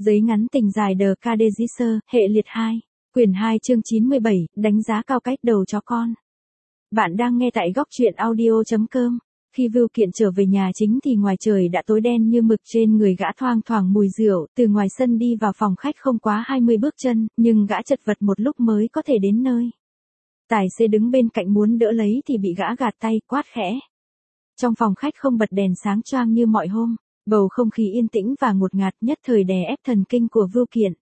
Giấy ngắn tình dài The Cadegisser, hệ liệt 2, quyển 2 chương 97, đánh giá cao cách đầu chó con. Bạn đang nghe tại góc truyện audio.com. Khi Vưu Kiện trở về nhà chính thì ngoài trời đã tối đen như mực, trên người gã thoang thoảng mùi rượu, từ ngoài sân đi vào phòng khách không quá 20 bước chân, nhưng gã chật vật một lúc mới có thể đến nơi. Tài xế đứng bên cạnh muốn đỡ lấy thì bị gã gạt tay, quát khẽ. Trong phòng khách không bật đèn sáng choang như mọi hôm, bầu không khí yên tĩnh và ngột ngạt nhất thời đè ép thần kinh của Vưu Kiện.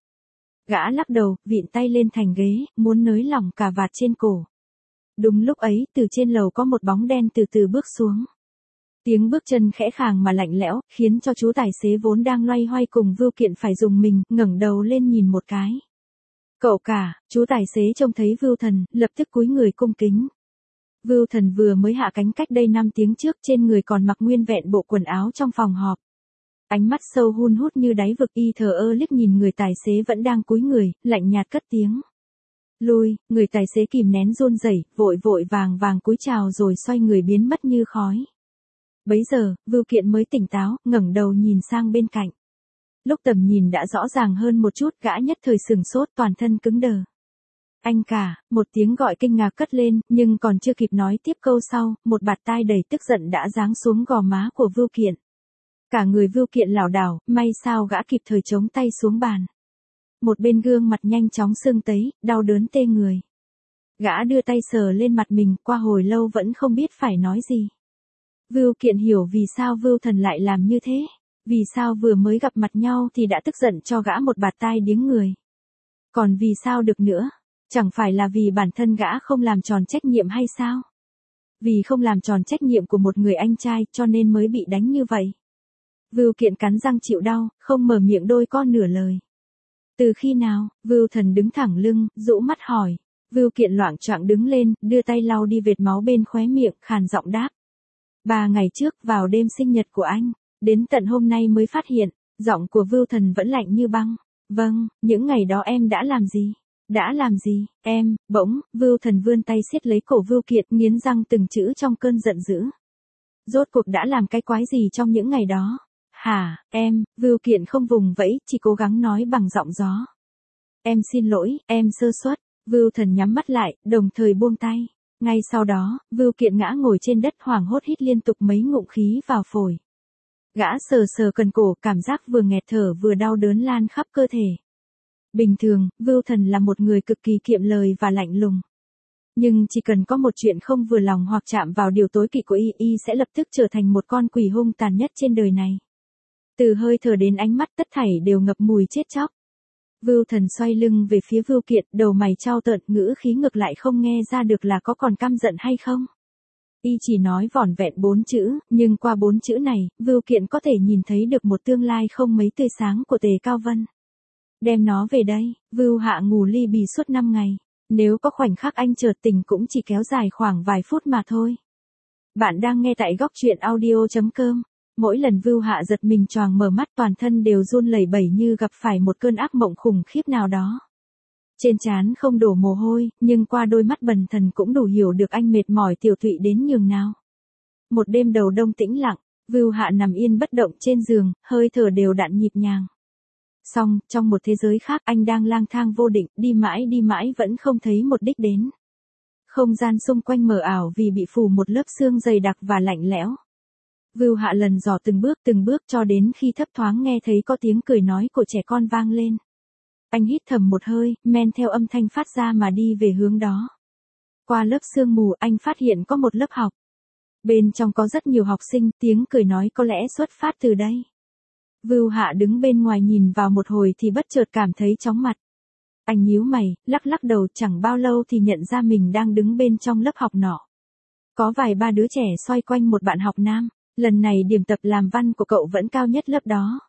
Gã lắc đầu, vịn tay lên thành ghế, muốn nới lỏng cà vạt trên cổ. Đúng lúc ấy, từ trên lầu có một bóng đen từ từ bước xuống. Tiếng bước chân khẽ khàng mà lạnh lẽo, khiến cho chú tài xế vốn đang loay hoay cùng Vưu Kiện phải dùng mình, ngẩng đầu lên nhìn một cái. Cậu cả, chú tài xế trông thấy Vưu Thần, lập tức cúi người cung kính. Vưu Thần vừa mới hạ cánh cách đây 5 tiếng trước, trên người còn mặc nguyên vẹn bộ quần áo trong phòng họp. Ánh mắt sâu hun hút như đáy vực, y thờ ơ liếc nhìn người tài xế vẫn đang cúi người, lạnh nhạt cất tiếng. Lui, người tài xế kìm nén run rẩy, vội vội vàng vàng cúi chào rồi xoay người biến mất như khói. Bấy giờ, Vưu Kiện mới tỉnh táo, ngẩng đầu nhìn sang bên cạnh. Lúc tầm nhìn đã rõ ràng hơn một chút, gã nhất thời sửng sốt, toàn thân cứng đờ. Anh cả, một tiếng gọi kinh ngạc cất lên, nhưng còn chưa kịp nói tiếp câu sau, một bạt tai đầy tức giận đã giáng xuống gò má của Vưu Kiện. Cả người Vưu Kiện lảo đảo, may sao gã kịp thời chống tay xuống bàn. Một bên gương mặt nhanh chóng sưng tấy, đau đớn tê người. Gã đưa tay sờ lên mặt mình, qua hồi lâu vẫn không biết phải nói gì. Vưu Kiện hiểu vì sao Vưu Thần lại làm như thế. Vì sao vừa mới gặp mặt nhau thì đã tức giận cho gã một bạt tai điếng người. Còn vì sao được nữa? Chẳng phải là vì bản thân gã không làm tròn trách nhiệm hay sao? Vì không làm tròn trách nhiệm của một người anh trai cho nên mới bị đánh như vậy. Vưu Kiện cắn răng chịu đau, không mở miệng đôi con nửa lời. Từ khi nào? Vưu Thần đứng thẳng lưng, rũ mắt hỏi. Vưu Kiện loạng choạng đứng lên, đưa tay lau đi vệt máu bên khóe miệng, khàn giọng đáp. 3 ngày trước, vào đêm sinh nhật của anh, đến tận hôm nay mới phát hiện, giọng của Vưu Thần vẫn lạnh như băng. Vâng, những ngày đó em đã làm gì? Đã làm gì, em? Bỗng, Vưu Thần vươn tay siết lấy cổ Vưu Kiện, nghiến răng từng chữ trong cơn giận dữ. Rốt cuộc đã làm cái quái gì trong những ngày đó? Hả, em? Vưu Kiện không vùng vẫy, chỉ cố gắng nói bằng giọng gió. Em xin lỗi, em sơ suất. Vưu Thần nhắm mắt lại, đồng thời buông tay. Ngay sau đó, Vưu Kiện ngã ngồi trên đất, hoảng hốt hít liên tục mấy ngụm khí vào phổi. Gã sờ sờ cần cổ, cảm giác vừa nghẹt thở vừa đau đớn lan khắp cơ thể. Bình thường, Vưu Thần là một người cực kỳ kiệm lời và lạnh lùng. Nhưng chỉ cần có một chuyện không vừa lòng hoặc chạm vào điều tối kỵ của y sẽ lập tức trở thành một con quỷ hung tàn nhất trên đời này. Từ hơi thở đến ánh mắt tất thảy đều ngập mùi chết chóc. Vưu Thần xoay lưng về phía Vưu Kiện, đầu mày chau tợn, ngữ khí ngược lại không nghe ra được là có còn căm giận hay không. Y chỉ nói vỏn vẹn 4 chữ, nhưng qua 4 chữ này, Vưu Kiện có thể nhìn thấy được một tương lai không mấy tươi sáng của Tề Cao Vân. Đem nó về đây. Vưu Hạ ngủ li bì suốt 5 ngày. Nếu có khoảnh khắc anh chợt tỉnh cũng chỉ kéo dài khoảng vài phút mà thôi. Bạn đang nghe tại góc truyện audio.com. Mỗi lần Vưu Hạ giật mình choàng mở mắt, toàn thân đều run lẩy bẩy như gặp phải một cơn ác mộng khủng khiếp nào đó. Trên trán không đổ mồ hôi, nhưng qua đôi mắt bần thần cũng đủ hiểu được anh mệt mỏi tiểu tụy đến nhường nào. Một đêm đầu đông tĩnh lặng, Vưu Hạ nằm yên bất động trên giường, hơi thở đều đặn nhịp nhàng. Song, trong một thế giới khác, anh đang lang thang vô định, đi mãi vẫn không thấy một đích đến. Không gian xung quanh mờ ảo vì bị phủ một lớp sương dày đặc và lạnh lẽo. Vưu Hạ lần dò từng bước cho đến khi thấp thoáng nghe thấy có tiếng cười nói của trẻ con vang lên. Anh hít thầm một hơi, men theo âm thanh phát ra mà đi về hướng đó. Qua lớp sương mù, anh phát hiện có một lớp học. Bên trong có rất nhiều học sinh, tiếng cười nói có lẽ xuất phát từ đây. Vưu Hạ đứng bên ngoài nhìn vào một hồi thì bất chợt cảm thấy chóng mặt. Anh nhíu mày, lắc đầu, chẳng bao lâu thì nhận ra mình đang đứng bên trong lớp học nọ. Có vài ba đứa trẻ xoay quanh một bạn học nam, lần này điểm tập làm văn của cậu vẫn cao nhất lớp đó.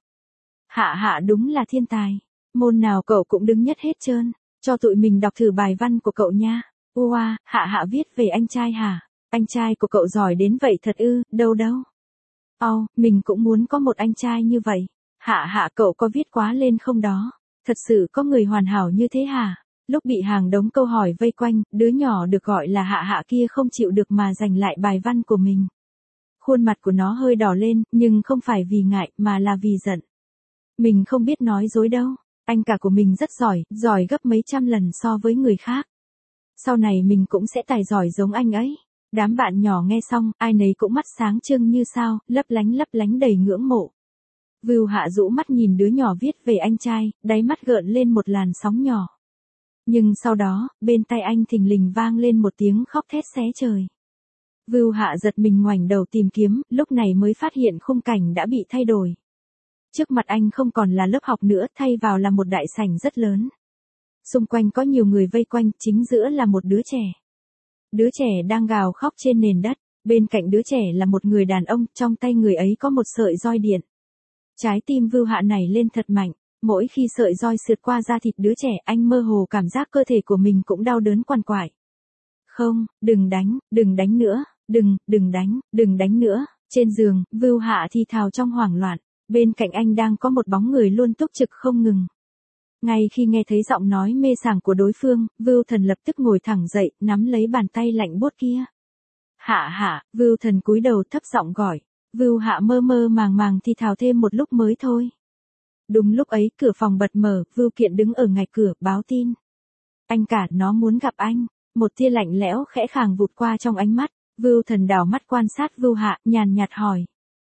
Hạ đúng là thiên tài, môn nào cậu cũng đứng nhất hết trơn, cho tụi mình đọc thử bài văn của cậu nha. Ua, Hạ viết về anh trai hả? Anh trai của cậu giỏi đến vậy thật ư? Đâu. Mình cũng muốn có một anh trai như vậy. Hạ cậu có viết quá lên không đó? Thật sự có người hoàn hảo như thế hả? Lúc bị hàng đống câu hỏi vây quanh, đứa nhỏ được gọi là Hạ kia không chịu được mà giành lại bài văn của mình. Khuôn mặt của nó hơi đỏ lên, nhưng không phải vì ngại mà là vì giận. Mình không biết nói dối đâu. Anh cả của mình rất giỏi, giỏi gấp mấy trăm lần so với người khác. Sau này mình cũng sẽ tài giỏi giống anh ấy. Đám bạn nhỏ nghe xong, ai nấy cũng mắt sáng trưng như sao, lấp lánh đầy ngưỡng mộ. Vưu Hạ rũ mắt nhìn đứa nhỏ viết về anh trai, đáy mắt gợn lên một làn sóng nhỏ. Nhưng sau đó, bên tai anh thình lình vang lên một tiếng khóc thét xé trời. Vưu Hạ giật mình ngoảnh đầu tìm kiếm, lúc này mới phát hiện khung cảnh đã bị thay đổi. Trước mặt anh không còn là lớp học nữa, thay vào là một đại sảnh rất lớn. Xung quanh có nhiều người vây quanh, chính giữa là một đứa trẻ. Đứa trẻ đang gào khóc trên nền đất, bên cạnh đứa trẻ là một người đàn ông, trong tay người ấy có một sợi roi điện. Trái tim Vưu Hạ nảy lên thật mạnh, mỗi khi sợi roi sượt qua da thịt đứa trẻ, anh mơ hồ cảm giác cơ thể của mình cũng đau đớn quằn quại. Không, đừng đánh nữa, đừng đánh nữa. Trên giường, Vưu Hạ thì thào trong hoảng loạn, bên cạnh anh đang có một bóng người luôn túc trực không ngừng. Ngay khi nghe thấy giọng nói mê sảng của đối phương, Vưu Thần lập tức ngồi thẳng dậy, nắm lấy bàn tay lạnh buốt kia. Hạ, Vưu Thần cúi đầu thấp giọng gọi. Vưu Hạ mơ màng thì thào thêm một lúc mới thôi. Đúng lúc ấy, cửa phòng bật mở, Vưu Kiện đứng ở ngoài cửa, báo tin. Anh cả, nó muốn gặp anh. Một tia lạnh lẽo khẽ khàng vụt qua trong ánh mắt, Vưu Thần đảo mắt quan sát Vưu Hạ, nhàn nhạt hỏi.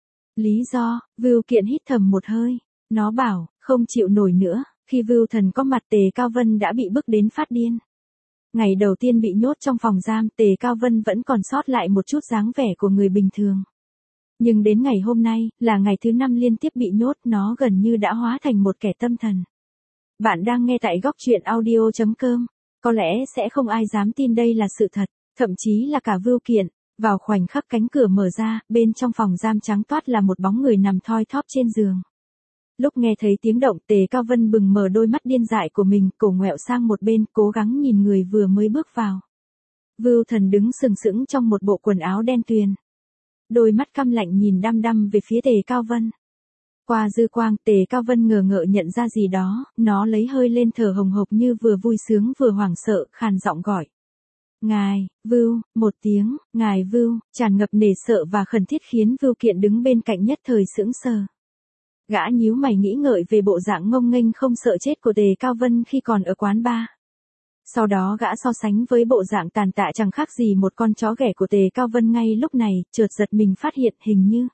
Lý do, Vưu Kiện hít thầm một hơi. Nó bảo, không chịu nổi nữa. Khi Vưu Thần có mặt, Tề Cao Vân đã bị bức đến phát điên. Ngày đầu tiên bị nhốt trong phòng giam, Tề Cao Vân vẫn còn sót lại một chút dáng vẻ của người bình thường. Nhưng đến ngày hôm nay, là ngày thứ 5 liên tiếp bị nhốt, nó gần như đã hóa thành một kẻ tâm thần. Bạn đang nghe tại góc truyện audio.com. Có lẽ sẽ không ai dám tin đây là sự thật, thậm chí là cả Vưu Kiện. Vào khoảnh khắc cánh cửa mở ra, bên trong phòng giam trắng toát là một bóng người nằm thoi thóp trên giường. Lúc nghe thấy tiếng động, Tề Cao Vân bừng mở đôi mắt điên dại của mình, cổ ngoẹo sang một bên, cố gắng nhìn người vừa mới bước vào. Vưu Thần đứng sừng sững trong một bộ quần áo đen tuyền. Đôi mắt căm lạnh nhìn đăm đăm về phía Tề Cao Vân. Qua dư quang, Tề Cao Vân ngờ ngợ nhận ra gì đó, nó lấy hơi lên thở hồng hộc như vừa vui sướng vừa hoảng sợ, khàn giọng gọi. Ngài, Vưu, một tiếng, ngài Vưu, tràn ngập nể sợ và khẩn thiết khiến Vưu Kiện đứng bên cạnh nhất thời sững sờ. Gã nhíu mày nghĩ ngợi về bộ dạng ngông nghênh không sợ chết của Tề Cao Vân khi còn ở quán bar. Sau đó gã so sánh với bộ dạng tàn tạ chẳng khác gì một con chó ghẻ của Tề Cao Vân ngay lúc này, chợt giật mình phát hiện hình như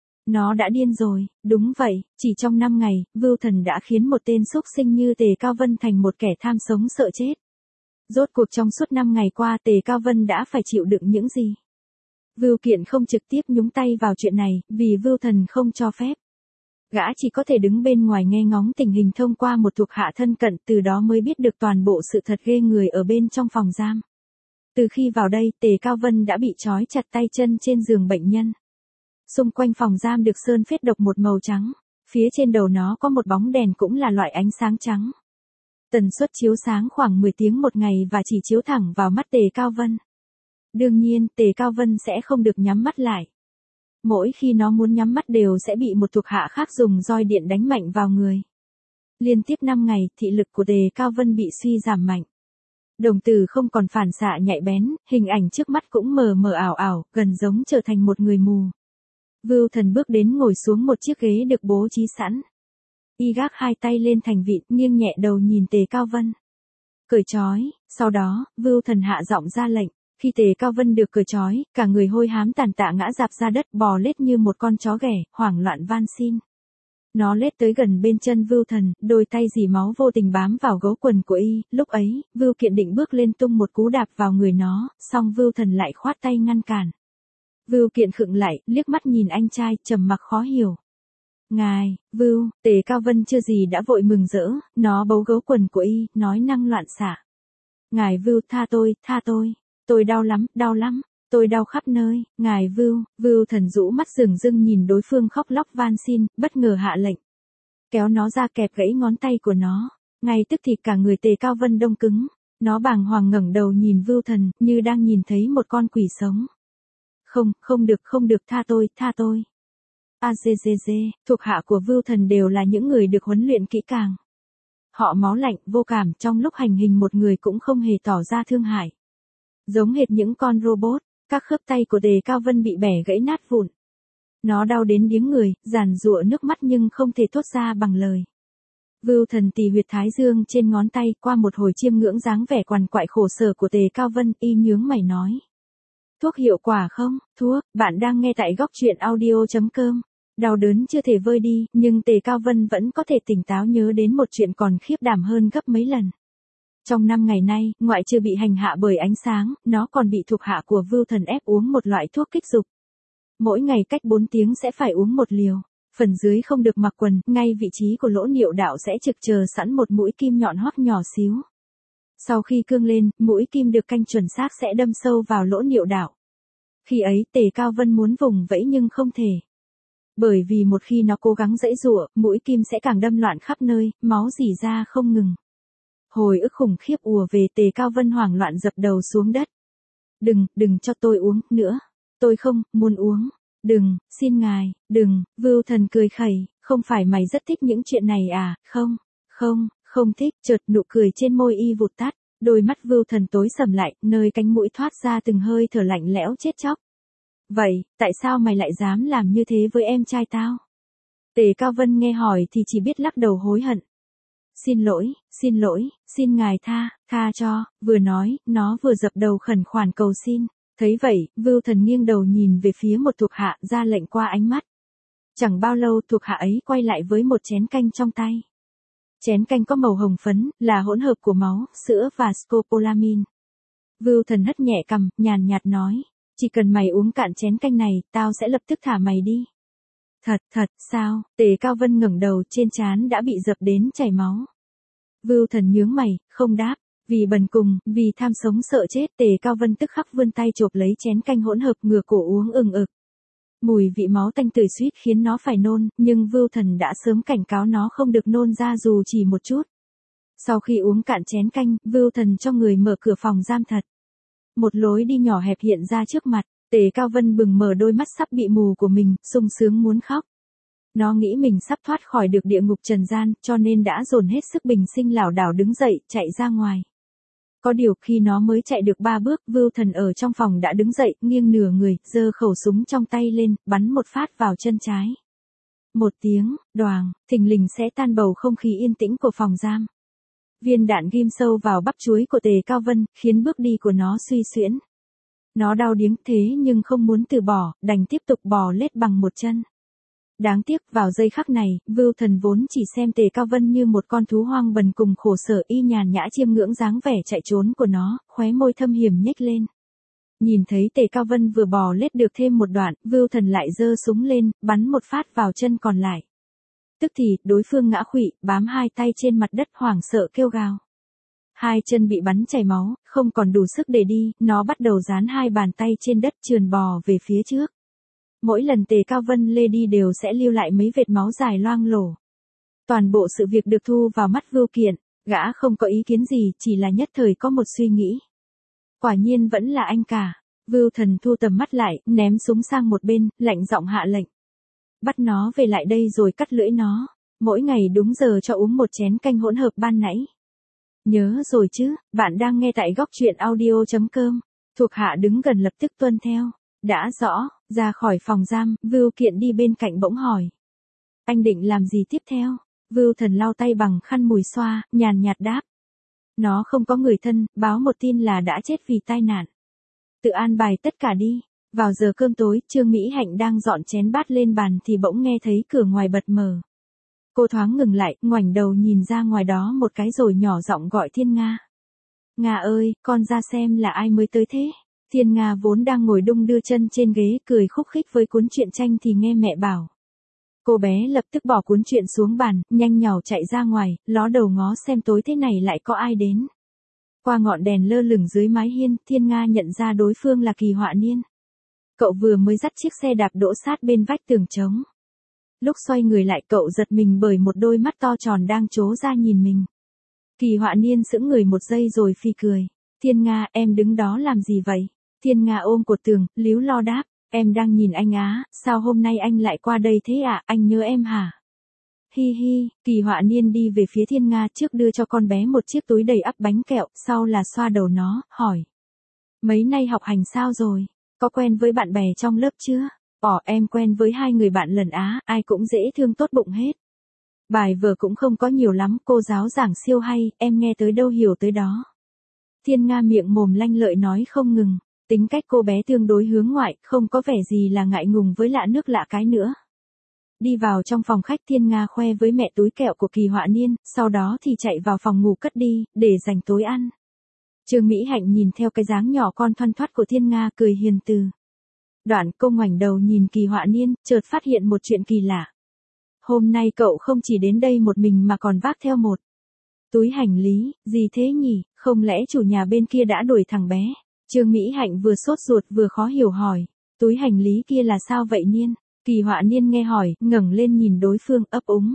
nó đã điên rồi. Đúng vậy, chỉ trong 5 ngày, Vưu Thần đã khiến một tên xúc sinh như Tề Cao Vân thành một kẻ tham sống sợ chết. Rốt cuộc trong suốt 5 ngày qua Tề Cao Vân đã phải chịu đựng những gì? Vưu Kiện không trực tiếp nhúng tay vào chuyện này, vì Vưu Thần không cho phép. Gã chỉ có thể đứng bên ngoài nghe ngóng tình hình thông qua một thuộc hạ thân cận, từ đó mới biết được toàn bộ sự thật ghê người ở bên trong phòng giam. Từ khi vào đây, Tề Cao Vân đã bị trói chặt tay chân trên giường bệnh nhân. Xung quanh phòng giam được sơn phết độc một màu trắng, phía trên đầu nó có một bóng đèn cũng là loại ánh sáng trắng. Tần suất chiếu sáng khoảng 10 tiếng một ngày và chỉ chiếu thẳng vào mắt Tề Cao Vân. Đương nhiên, Tề Cao Vân sẽ không được nhắm mắt lại. Mỗi khi nó muốn nhắm mắt đều sẽ bị một thuộc hạ khác dùng roi điện đánh mạnh vào người. Liên tiếp 5 ngày, thị lực của Tề Cao Vân bị suy giảm mạnh. Đồng tử không còn phản xạ nhạy bén, hình ảnh trước mắt cũng mờ mờ ảo, gần giống trở thành một người mù. Vưu Thần bước đến ngồi xuống một chiếc ghế được bố trí sẵn. Y gác hai tay lên thành vịn, nghiêng nhẹ đầu nhìn Tề Cao Vân. Cởi trói, sau đó, Vưu Thần hạ giọng ra lệnh. Khi Tề Cao Vân được cởi trói, cả người hôi hám tàn tạ ngã rạp ra đất, bò lết như một con chó ghẻ, hoảng loạn van xin. Nó lết tới gần bên chân Vưu Thần, đôi tay dì máu vô tình bám vào gấu quần của y. Lúc ấy, Vưu Kiện định bước lên tung một cú đạp vào người nó, song Vưu Thần lại khoát tay ngăn cản. Vưu Kiện khựng lại, liếc mắt nhìn anh trai, trầm mặc khó hiểu. Ngài, Vưu, Tề Cao Vân chưa gì đã vội mừng rỡ, nó bấu gấu quần của y, nói năng loạn xạ. Ngài Vưu, tha tôi. Tôi đau lắm, tôi đau khắp nơi. Ngài Vưu. Vưu Thần rũ mắt rừng rưng nhìn đối phương khóc lóc van xin, bất ngờ hạ lệnh. Kéo nó ra kẹp gãy ngón tay của nó. Ngay tức thì cả người Tề Cao Vân đông cứng. Nó bàng hoàng ngẩng đầu nhìn Vưu Thần, như đang nhìn thấy một con quỷ sống. Không được, tha tôi. Thuộc hạ của Vưu Thần đều là những người được huấn luyện kỹ càng. Họ máu lạnh, vô cảm, trong lúc hành hình một người cũng không hề tỏ ra thương hại. Giống hệt những con robot, các khớp tay của Tề Cao Vân bị bẻ gãy nát vụn. Nó đau đến điếng người, giàn giụa nước mắt nhưng không thể thốt ra bằng lời. Vưu Thần tì huyệt thái dương trên ngón tay, qua một hồi chiêm ngưỡng dáng vẻ quằn quại khổ sở của Tề Cao Vân, y nhướng mày nói. Thuốc hiệu quả không? Thuốc, bạn đang nghe tại góc truyện audio.com. Đau đớn chưa thể vơi đi, nhưng Tề Cao Vân vẫn có thể tỉnh táo nhớ đến một chuyện còn khiếp đảm hơn gấp mấy lần. Trong 5 ngày nay, ngoại trừ bị hành hạ bởi ánh sáng, nó còn bị thuộc hạ của Vưu Thần ép uống một loại thuốc kích dục. Mỗi ngày cách 4 tiếng sẽ phải uống một liều. Phần dưới không được mặc quần, ngay vị trí của lỗ niệu đạo sẽ trực chờ sẵn một mũi kim nhọn hoắt nhỏ xíu. Sau khi cương lên, mũi kim được canh chuẩn xác sẽ đâm sâu vào lỗ niệu đạo. Khi ấy Tề Cao Vân muốn vùng vẫy nhưng không thể. Bởi vì một khi nó cố gắng giãy giụa, mũi kim sẽ càng đâm loạn khắp nơi, máu rỉ ra không ngừng. Hồi ức khủng khiếp ùa về, Tề Cao Vân hoảng loạn dập đầu xuống đất. Đừng cho tôi uống nữa. Tôi không muốn uống. Đừng, xin ngài, đừng. Vưu Thần cười khẩy, không phải mày rất thích những chuyện này à? Không thích. Chợt nụ cười trên môi y vụt tắt, đôi mắt Vưu Thần tối sầm lại, nơi cánh mũi thoát ra từng hơi thở lạnh lẽo chết chóc. Vậy, tại sao mày lại dám làm như thế với em trai tao? Tề Cao Vân nghe hỏi thì chỉ biết lắc đầu hối hận. Xin lỗi, xin ngài tha cho, vừa nói, nó vừa dập đầu khẩn khoản cầu xin. Thấy vậy, Vưu Thần nghiêng đầu nhìn về phía một thuộc hạ, ra lệnh qua ánh mắt. Chẳng bao lâu thuộc hạ ấy quay lại với một chén canh trong tay. Chén canh có màu hồng phấn, là hỗn hợp của máu, sữa và scopolamine. Vưu Thần hất nhẹ cằm, nhàn nhạt nói, chỉ cần mày uống cạn chén canh này, tao sẽ lập tức thả mày đi. Thật, sao? Tề Cao Vân ngẩng đầu, trên trán đã bị dập đến chảy máu. Vưu Thần nhướng mày, không đáp. Vì bần cùng, vì tham sống sợ chết, Tề Cao Vân tức khắc vươn tay chộp lấy chén canh hỗn hợp, ngửa cổ uống ừng ực. Mùi vị máu tanh tưởi suýt khiến nó phải nôn, nhưng Vưu Thần đã sớm cảnh cáo nó không được nôn ra dù chỉ một chút. Sau khi uống cạn chén canh, Vưu Thần cho người mở cửa phòng giam thật. Một lối đi nhỏ hẹp hiện ra trước mặt, Tề Cao Vân bừng mở đôi mắt sắp bị mù của mình, sung sướng muốn khóc. Nó nghĩ mình sắp thoát khỏi được địa ngục trần gian, cho nên đã dồn hết sức bình sinh lảo đảo đứng dậy, chạy ra ngoài. Có điều khi nó mới chạy được 3 bước, Vưu Thần ở trong phòng đã đứng dậy, nghiêng nửa người, giơ khẩu súng trong tay lên, bắn một phát vào chân trái. Một tiếng, đoàng, thình lình xé tan bầu không khí yên tĩnh của phòng giam. Viên đạn ghim sâu vào bắp chuối của Tề Cao Vân, khiến bước đi của nó suy xuyễn. Nó đau điếng thế nhưng không muốn từ bỏ, đành tiếp tục bò lết bằng một chân. Đáng tiếc, vào giây khắc này, Vưu Thần vốn chỉ xem Tề Cao Vân như một con thú hoang bần cùng khổ sở, y nhàn nhã chiêm ngưỡng dáng vẻ chạy trốn của nó, khóe môi thâm hiểm nhếch lên. Nhìn thấy Tề Cao Vân vừa bò lết được thêm một đoạn, Vưu Thần lại giơ súng lên, bắn một phát vào chân còn lại. Tức thì, đối phương ngã khuỵu, bám hai tay trên mặt đất hoảng sợ kêu gào. Hai chân bị bắn chảy máu, không còn đủ sức để đi, nó bắt đầu dán hai bàn tay trên đất trườn bò về phía trước. Mỗi lần Tề Cao Vân lê đi đều sẽ lưu lại mấy vệt máu dài loang lổ. Toàn bộ sự việc được thu vào mắt Vưu Kiện, gã không có ý kiến gì, chỉ là nhất thời có một suy nghĩ. Quả nhiên vẫn là anh cả. Vưu Thần thu tầm mắt lại, ném súng sang một bên, lạnh giọng hạ lệnh. Bắt nó về lại đây rồi cắt lưỡi nó. Mỗi ngày đúng giờ cho uống một chén canh hỗn hợp ban nãy. Nhớ rồi chứ, bạn đang nghe tại góc truyện audio.com. Thuộc hạ đứng gần lập tức tuân theo. Đã rõ, ra khỏi phòng giam, Vưu Kiện đi bên cạnh bỗng hỏi. Anh định làm gì tiếp theo? Vưu Thần lau tay bằng khăn mùi xoa, nhàn nhạt đáp. Nó không có người thân, báo một tin là đã chết vì tai nạn. Tự an bài tất cả đi. Vào giờ cơm tối, Trương Mỹ Hạnh đang dọn chén bát lên bàn thì bỗng nghe thấy cửa ngoài bật mở. Cô thoáng ngừng lại, ngoảnh đầu nhìn ra ngoài đó một cái rồi nhỏ giọng gọi Thiên Nga. Nga ơi, con ra xem là ai mới tới thế? Thiên Nga vốn đang ngồi đung đưa chân trên ghế cười khúc khích với cuốn truyện tranh thì nghe mẹ bảo. Cô bé lập tức bỏ cuốn truyện xuống bàn, nhanh nhảu chạy ra ngoài, ló đầu ngó xem tối thế này lại có ai đến. Qua ngọn đèn lơ lửng dưới mái hiên, Thiên Nga nhận ra đối phương là Kỳ Họa Niên. Cậu vừa mới dắt chiếc xe đạp đỗ sát bên vách tường trống. Lúc xoay người lại cậu giật mình bởi một đôi mắt to tròn đang trố ra nhìn mình. Kỳ Họa Niên sững người một giây rồi phi cười. Thiên Nga, em đứng đó làm gì vậy? Thiên Nga ôm cột tường, líu lo đáp. Em đang nhìn anh á, sao hôm nay anh lại qua đây thế ạ, anh nhớ em hả? Hi hi, Kỳ Họa Niên đi về phía Thiên Nga trước đưa cho con bé một chiếc túi đầy ắp bánh kẹo, sau là xoa đầu nó, hỏi. Mấy nay học hành sao rồi? Có quen với bạn bè trong lớp chưa? Em quen với 2 người bạn lần Á, ai cũng dễ thương tốt bụng hết. Bài vở cũng không có nhiều lắm, cô giáo giảng siêu hay, em nghe tới đâu hiểu tới đó. Thiên Nga miệng mồm lanh lợi nói không ngừng, tính cách cô bé tương đối hướng ngoại, không có vẻ gì là ngại ngùng với lạ nước lạ cái nữa. Đi vào trong phòng khách Thiên Nga khoe với mẹ túi kẹo của Kỳ Họa Niên, sau đó thì chạy vào phòng ngủ cất đi, để dành tối ăn. Trương Mỹ Hạnh nhìn theo cái dáng nhỏ con thoăn thoắt của Thiên Nga cười hiền từ. Đoạn cô ngoảnh đầu nhìn Kỳ Họa Niên, chợt phát hiện một chuyện kỳ lạ. Hôm nay cậu không chỉ đến đây một mình mà còn vác theo một túi hành lý, gì thế nhỉ, không lẽ chủ nhà bên kia đã đuổi thằng bé? Trương Mỹ Hạnh vừa sốt ruột vừa khó hiểu hỏi, túi hành lý kia là sao vậy Niên? Kỳ Họa Niên nghe hỏi, ngẩng lên nhìn đối phương ấp úng.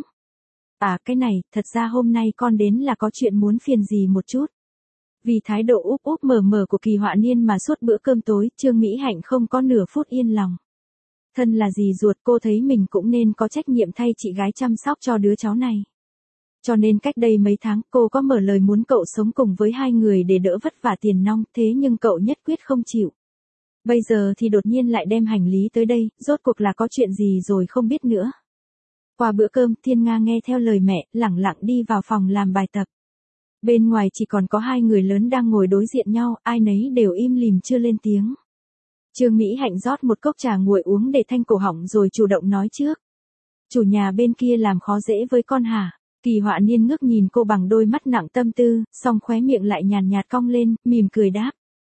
À cái này, thật ra hôm nay con đến là có chuyện muốn phiền dì một chút. Vì thái độ úp úp mở mở của Kỳ Họa Niên mà suốt bữa cơm tối, Trương Mỹ Hạnh không có nửa phút yên lòng. Thân là dì ruột cô thấy mình cũng nên có trách nhiệm thay chị gái chăm sóc cho đứa cháu này. Cho nên cách đây mấy tháng cô có mở lời muốn cậu sống cùng với hai người để đỡ vất vả tiền nong, thế nhưng cậu nhất quyết không chịu. Bây giờ thì đột nhiên lại đem hành lý tới đây, rốt cuộc là có chuyện gì rồi không biết nữa. Qua bữa cơm, Thiên Nga nghe theo lời mẹ, lẳng lặng đi vào phòng làm bài tập. Bên ngoài chỉ còn có hai người lớn đang ngồi đối diện nhau, ai nấy đều im lìm chưa lên tiếng. Trương Mỹ Hạnh rót một cốc trà nguội uống để thanh cổ họng rồi chủ động nói trước. Chủ nhà bên kia làm khó dễ với con hả? Kỳ Họa Niên ngước nhìn cô bằng đôi mắt nặng tâm tư, song khóe miệng lại nhàn nhạt cong lên, mỉm cười đáp.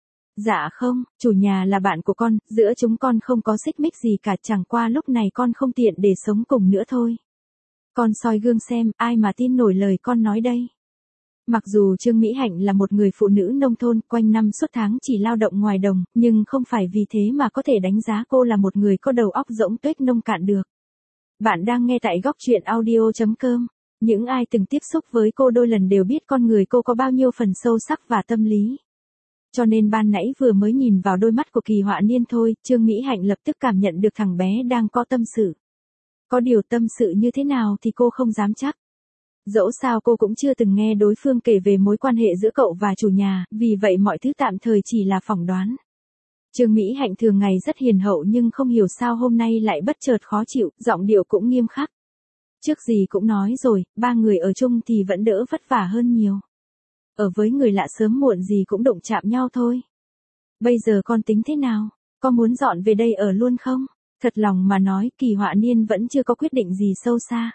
Dạ không, chủ nhà là bạn của con, giữa chúng con không có xích mích gì cả, chẳng qua lúc này con không tiện để sống cùng nữa thôi. Con soi gương xem, ai mà tin nổi lời con nói đây. Mặc dù Trương Mỹ Hạnh là một người phụ nữ nông thôn, quanh năm suốt tháng chỉ lao động ngoài đồng, nhưng không phải vì thế mà có thể đánh giá cô là một người có đầu óc rỗng tuếch nông cạn được. Bạn đang nghe tại góc truyện audio.com. Những ai từng tiếp xúc với cô đôi lần đều biết con người cô có bao nhiêu phần sâu sắc và tâm lý. Cho nên ban nãy vừa mới nhìn vào đôi mắt của Kỳ Họa Niên thôi, Trương Mỹ Hạnh lập tức cảm nhận được thằng bé đang có tâm sự. Có điều tâm sự như thế nào thì cô không dám chắc. Dẫu sao cô cũng chưa từng nghe đối phương kể về mối quan hệ giữa cậu và chủ nhà, vì vậy mọi thứ tạm thời chỉ là phỏng đoán. Trương Mỹ Hạnh thường ngày rất hiền hậu nhưng không hiểu sao hôm nay lại bất chợt khó chịu, giọng điệu cũng nghiêm khắc. Trước gì cũng nói rồi, ba người ở chung thì vẫn đỡ vất vả hơn nhiều. Ở với người lạ sớm muộn gì cũng đụng chạm nhau thôi. Bây giờ con tính thế nào? Có muốn dọn về đây ở luôn không? Thật lòng mà nói, Kỳ Họa Niên vẫn chưa có quyết định gì sâu xa.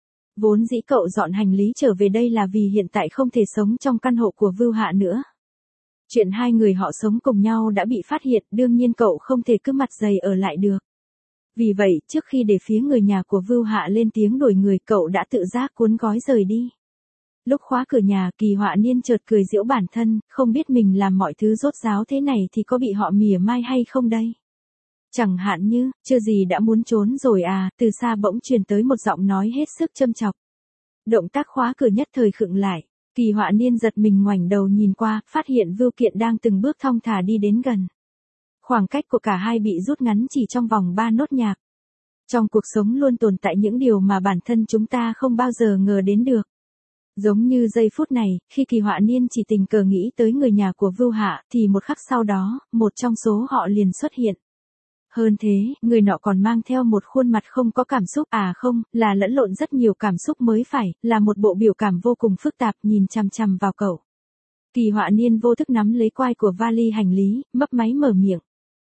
Vốn dĩ cậu dọn hành lý trở về đây là vì hiện tại không thể sống trong căn hộ của Vưu Hạ nữa. Chuyện hai người họ sống cùng nhau đã bị phát hiện, đương nhiên cậu không thể cứ mặt dày ở lại được. Vì vậy, trước khi để phía người nhà của Vưu Hạ lên tiếng đuổi người, cậu đã tự giác cuốn gói rời đi. Lúc khóa cửa nhà, Kỳ Họa Niên chợt cười giễu bản thân, không biết mình làm mọi thứ rốt ráo thế này thì có bị họ mỉa mai hay không đây. Chẳng hạn như, chưa gì đã muốn trốn rồi à, từ xa bỗng truyền tới một giọng nói hết sức châm chọc. Động tác khóa cửa nhất thời khựng lại, Kỳ Họa Niên giật mình ngoảnh đầu nhìn qua, phát hiện Vưu Kiện đang từng bước thong thả đi đến gần. Khoảng cách của cả hai bị rút ngắn chỉ trong vòng 3 nốt nhạc. Trong cuộc sống luôn tồn tại những điều mà bản thân chúng ta không bao giờ ngờ đến được. Giống như giây phút này, khi Kỳ Họa Niên chỉ tình cờ nghĩ tới người nhà của Vưu Hạ, thì một khắc sau đó, một trong số họ liền xuất hiện. Hơn thế, người nọ còn mang theo một khuôn mặt không có cảm xúc, à không, là lẫn lộn rất nhiều cảm xúc mới phải, là một bộ biểu cảm vô cùng phức tạp nhìn chằm chằm vào cậu. Kỳ Họa Niên vô thức nắm lấy quai của vali hành lý, mấp máy mở miệng.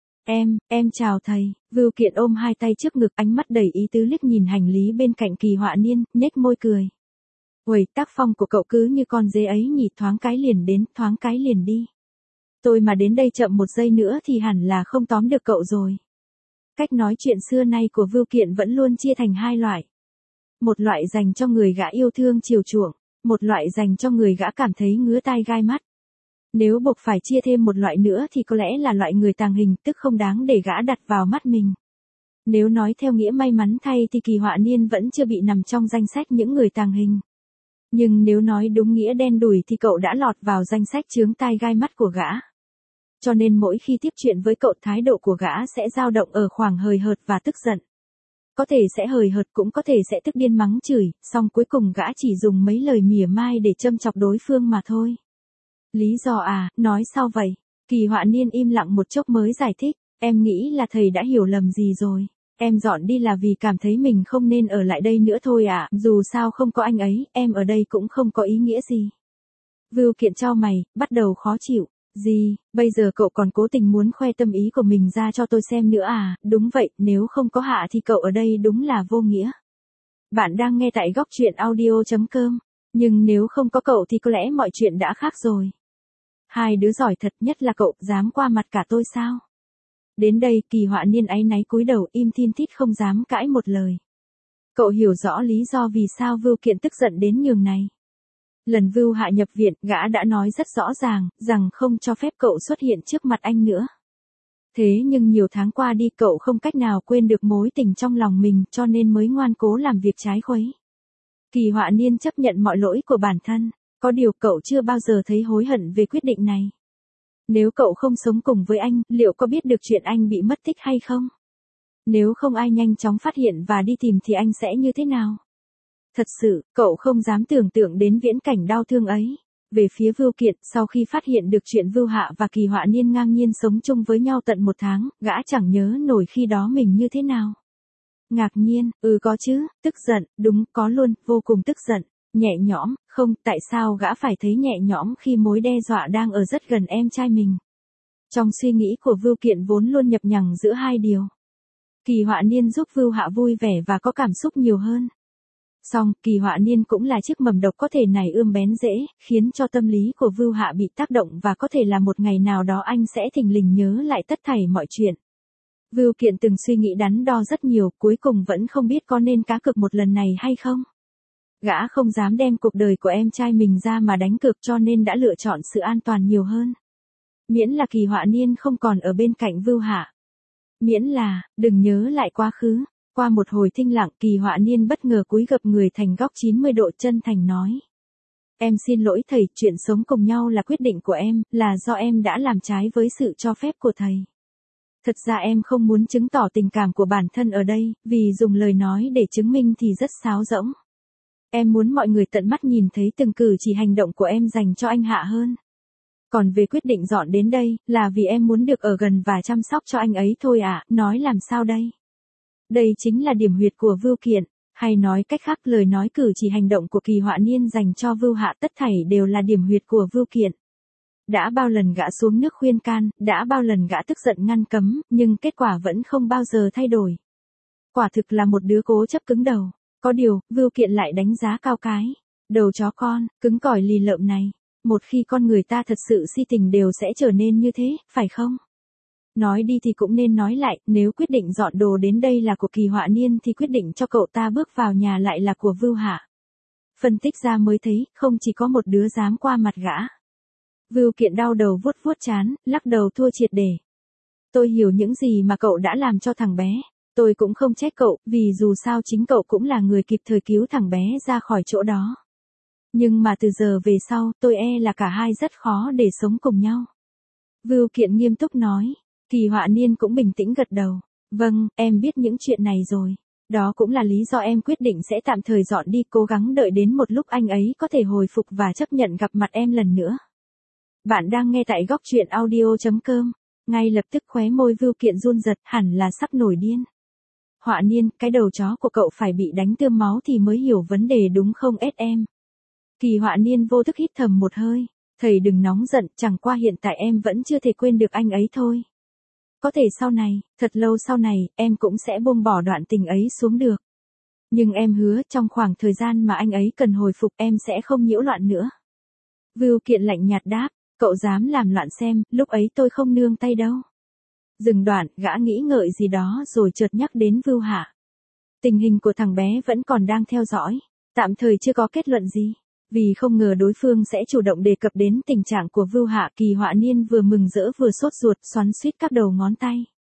Em chào thầy. Vưu Kiện ôm hai tay trước ngực, ánh mắt đầy ý tứ liếc nhìn hành lý bên cạnh Kỳ Họa Niên, nhếch môi cười. Uầy, tác phong của cậu cứ như con dế ấy nhỉ, thoáng cái liền đến, thoáng cái liền đi. Tôi mà đến đây chậm một giây nữa thì hẳn là không tóm được cậu rồi. Cách nói chuyện xưa nay của Vưu Kiện vẫn luôn chia thành hai loại. Một loại dành cho người gã yêu thương chiều chuộng, một loại dành cho người gã cảm thấy ngứa tai gai mắt. Nếu buộc phải chia thêm một loại nữa thì có lẽ là loại người tàng hình, tức không đáng để gã đặt vào mắt mình. Nếu nói theo nghĩa may mắn thay thì Kỳ Họa Niên vẫn chưa bị nằm trong danh sách những người tàng hình. Nhưng nếu nói đúng nghĩa đen đủi thì cậu đã lọt vào danh sách chướng tai gai mắt của gã. Cho nên mỗi khi tiếp chuyện với cậu, thái độ của gã sẽ dao động ở khoảng hời hợt và tức giận. Có thể sẽ hời hợt, cũng có thể sẽ tức điên mắng chửi, song cuối cùng gã chỉ dùng mấy lời mỉa mai để châm chọc đối phương mà thôi. Lý do à, nói sao vậy? Kỳ Họa Niên im lặng một chốc mới giải thích, em nghĩ là thầy đã hiểu lầm gì rồi. Em dọn đi là vì cảm thấy mình không nên ở lại đây nữa thôi ạ, dù sao không có anh ấy, em ở đây cũng không có ý nghĩa gì. Vưu Kiện chau mày, bắt đầu khó chịu. Gì, bây giờ cậu còn cố tình muốn khoe tâm ý của mình ra cho tôi xem nữa à, đúng vậy, nếu không có Hạ thì cậu ở đây đúng là vô nghĩa. Bạn đang nghe tại góc truyện audio.com, nhưng nếu không có cậu thì có lẽ mọi chuyện đã khác rồi. Hai đứa giỏi thật, nhất là cậu, dám qua mặt cả tôi sao? Đến đây Kỳ Họa Niên áy náy cúi đầu im thin thít không dám cãi một lời. Cậu hiểu rõ lý do vì sao Vưu Kiện tức giận đến nhường này. Lần Vưu Hạ nhập viện, gã đã nói rất rõ ràng, rằng không cho phép cậu xuất hiện trước mặt anh nữa. Thế nhưng nhiều tháng qua đi cậu không cách nào quên được mối tình trong lòng mình cho nên mới ngoan cố làm việc trái khuấy. Kỳ Họa Niên chấp nhận mọi lỗi của bản thân, có điều cậu chưa bao giờ thấy hối hận về quyết định này. Nếu cậu không sống cùng với anh, liệu có biết được chuyện anh bị mất tích hay không? Nếu không ai nhanh chóng phát hiện và đi tìm thì anh sẽ như thế nào? Thật sự, cậu không dám tưởng tượng đến viễn cảnh đau thương ấy. Về phía Vưu Kiện, sau khi phát hiện được chuyện Vưu Hạ và Kỳ Họa Niên ngang nhiên sống chung với nhau tận 1 tháng, gã chẳng nhớ nổi khi đó mình như thế nào. Ngạc nhiên, có chứ, tức giận, đúng, có luôn, vô cùng tức giận, nhẹ nhõm, không, tại sao gã phải thấy nhẹ nhõm khi mối đe dọa đang ở rất gần em trai mình. Trong suy nghĩ của Vưu Kiện vốn luôn nhập nhằng giữa hai điều. Kỳ Họa Niên giúp Vưu Hạ vui vẻ và có cảm xúc nhiều hơn. Song, Kỳ Họa Niên cũng là chiếc mầm độc có thể nảy ươm bén rễ, khiến cho tâm lý của Vưu Hạ bị tác động và có thể là một ngày nào đó anh sẽ thình lình nhớ lại tất thảy mọi chuyện. Vưu Kiện từng suy nghĩ đắn đo rất nhiều, cuối cùng vẫn không biết có nên cá cược một lần này hay không. Gã không dám đem cuộc đời của em trai mình ra mà đánh cược cho nên đã lựa chọn sự an toàn nhiều hơn. Miễn là Kỳ Họa Niên không còn ở bên cạnh Vưu Hạ. Miễn là, đừng nhớ lại quá khứ. Qua một hồi thinh lặng, Kỳ Họa Niên bất ngờ cúi gập người thành góc 90 độ chân thành nói. Em xin lỗi thầy, chuyện sống cùng nhau là quyết định của em, là do em đã làm trái với sự cho phép của thầy. Thật ra em không muốn chứng tỏ tình cảm của bản thân ở đây, vì dùng lời nói để chứng minh thì rất sáo rỗng. Em muốn mọi người tận mắt nhìn thấy từng cử chỉ hành động của em dành cho anh Hạ hơn. Còn về quyết định dọn đến đây, là vì em muốn được ở gần và chăm sóc cho anh ấy thôi ạ, nói làm sao đây? Đây chính là điểm huyệt của Vưu Kiện, hay nói cách khác lời nói cử chỉ hành động của Kỳ Họa Niên dành cho Vưu Hạ tất thảy đều là điểm huyệt của Vưu Kiện. Đã bao lần gã xuống nước khuyên can, đã bao lần gã tức giận ngăn cấm, nhưng kết quả vẫn không bao giờ thay đổi. Quả thực là một đứa cố chấp cứng đầu. Có điều, Vưu Kiện lại đánh giá cao cái đầu chó con, cứng cỏi lì lợm này. Một khi con người ta thật sự si tình đều sẽ trở nên như thế, phải không? Nói đi thì cũng nên nói lại, nếu quyết định dọn đồ đến đây là của Kỳ Họa Niên thì quyết định cho cậu ta bước vào nhà lại là của Vưu Hạ. Phân tích ra mới thấy, không chỉ có một đứa dám qua mặt gã. Vưu Kiện đau đầu vuốt vuốt trán, lắc đầu thua triệt để. Tôi hiểu những gì mà cậu đã làm cho thằng bé. Tôi cũng không trách cậu, vì dù sao chính cậu cũng là người kịp thời cứu thằng bé ra khỏi chỗ đó. Nhưng mà từ giờ về sau, tôi là cả hai rất khó để sống cùng nhau. Vưu Kiện nghiêm túc nói. Kỳ Họa Niên cũng bình tĩnh gật đầu. Vâng, em biết những chuyện này rồi. Đó cũng là lý do em quyết định sẽ tạm thời dọn đi, cố gắng đợi đến một lúc anh ấy có thể hồi phục và chấp nhận gặp mặt em lần nữa. Bạn đang nghe tại góc truyện audio.com. Ngay lập tức khóe môi Vưu Kiện run giật, hẳn là sắp nổi điên. Họa Niên, cái đầu chó của cậu phải bị đánh tươm máu thì mới hiểu vấn đề đúng không em? Kỳ Họa Niên vô thức hít thầm một hơi. Thầy đừng nóng giận, chẳng qua hiện tại em vẫn chưa thể quên được anh ấy thôi. Có thể sau này, thật lâu sau này, em cũng sẽ buông bỏ đoạn tình ấy xuống được. Nhưng em hứa trong khoảng thời gian mà anh ấy cần hồi phục em sẽ không nhiễu loạn nữa. Vưu Kiện lạnh nhạt đáp, cậu dám làm loạn xem, lúc ấy tôi không nương tay đâu. Dừng đoạn, gã nghĩ ngợi gì đó rồi chợt nhắc đến Vưu Hạ. Tình hình của thằng bé vẫn còn đang theo dõi, tạm thời chưa có kết luận gì. Vì không ngờ đối phương sẽ chủ động đề cập đến tình trạng của Vưu Hạ, Kỳ Họa Niên vừa mừng rỡ vừa sốt ruột, xoắn xuýt các đầu ngón tay.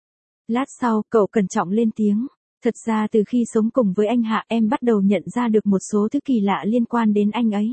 Lát sau, cậu cẩn trọng lên tiếng. Thật ra từ khi sống cùng với anh Hạ em bắt đầu nhận ra được một số thứ kỳ lạ liên quan đến anh ấy.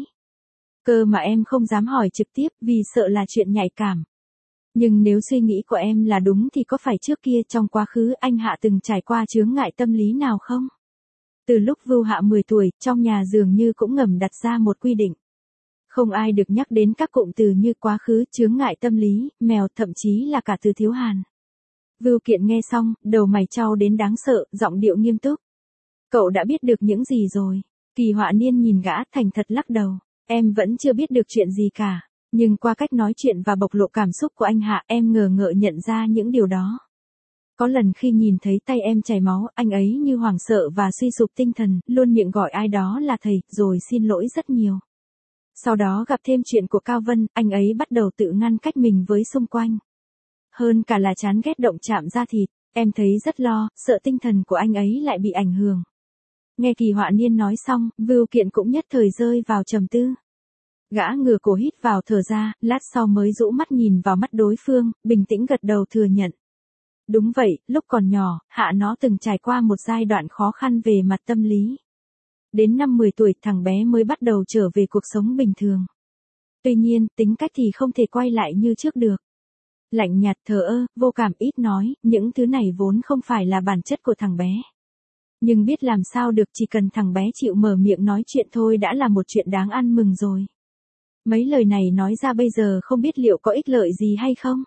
Cơ mà em không dám hỏi trực tiếp vì sợ là chuyện nhạy cảm. Nhưng nếu suy nghĩ của em là đúng thì có phải trước kia trong quá khứ anh Hạ từng trải qua chướng ngại tâm lý nào không? Từ lúc Vưu Hạ 10 tuổi, trong nhà dường như cũng ngầm đặt ra một quy định. Không ai được nhắc đến các cụm từ như quá khứ, chướng ngại tâm lý, mèo, thậm chí là cả từ thiếu hàn. Vưu Kiện nghe xong, đầu mày chau đến đáng sợ, giọng điệu nghiêm túc. Cậu đã biết được những gì rồi? Kỳ Họa Niên nhìn gã thành thật lắc đầu. Em vẫn chưa biết được chuyện gì cả. Nhưng qua cách nói chuyện và bộc lộ cảm xúc của anh Hạ, em ngờ ngợ nhận ra những điều đó. Có lần khi nhìn thấy tay em chảy máu, anh ấy như hoảng sợ và suy sụp tinh thần, luôn miệng gọi ai đó là thầy, rồi xin lỗi rất nhiều. Sau đó gặp thêm chuyện của Cao Vân, anh ấy bắt đầu tự ngăn cách mình với xung quanh. Hơn cả là chán ghét động chạm da thịt, em thấy rất lo, sợ tinh thần của anh ấy lại bị ảnh hưởng. Nghe Kỳ Họa Niên nói xong, Vưu Kiện cũng nhất thời rơi vào trầm tư. Gã ngửa cổ hít vào thở ra, lát sau mới rũ mắt nhìn vào mắt đối phương, bình tĩnh gật đầu thừa nhận. Đúng vậy, lúc còn nhỏ, Hạ nó từng trải qua một giai đoạn khó khăn về mặt tâm lý. Đến năm 10 tuổi thằng bé mới bắt đầu trở về cuộc sống bình thường. Tuy nhiên, tính cách thì không thể quay lại như trước được. Lạnh nhạt thờ ơ, vô cảm ít nói, những thứ này vốn không phải là bản chất của thằng bé. Nhưng biết làm sao được, chỉ cần thằng bé chịu mở miệng nói chuyện thôi đã là một chuyện đáng ăn mừng rồi. Mấy lời này nói ra bây giờ không biết liệu có ích lợi gì hay không.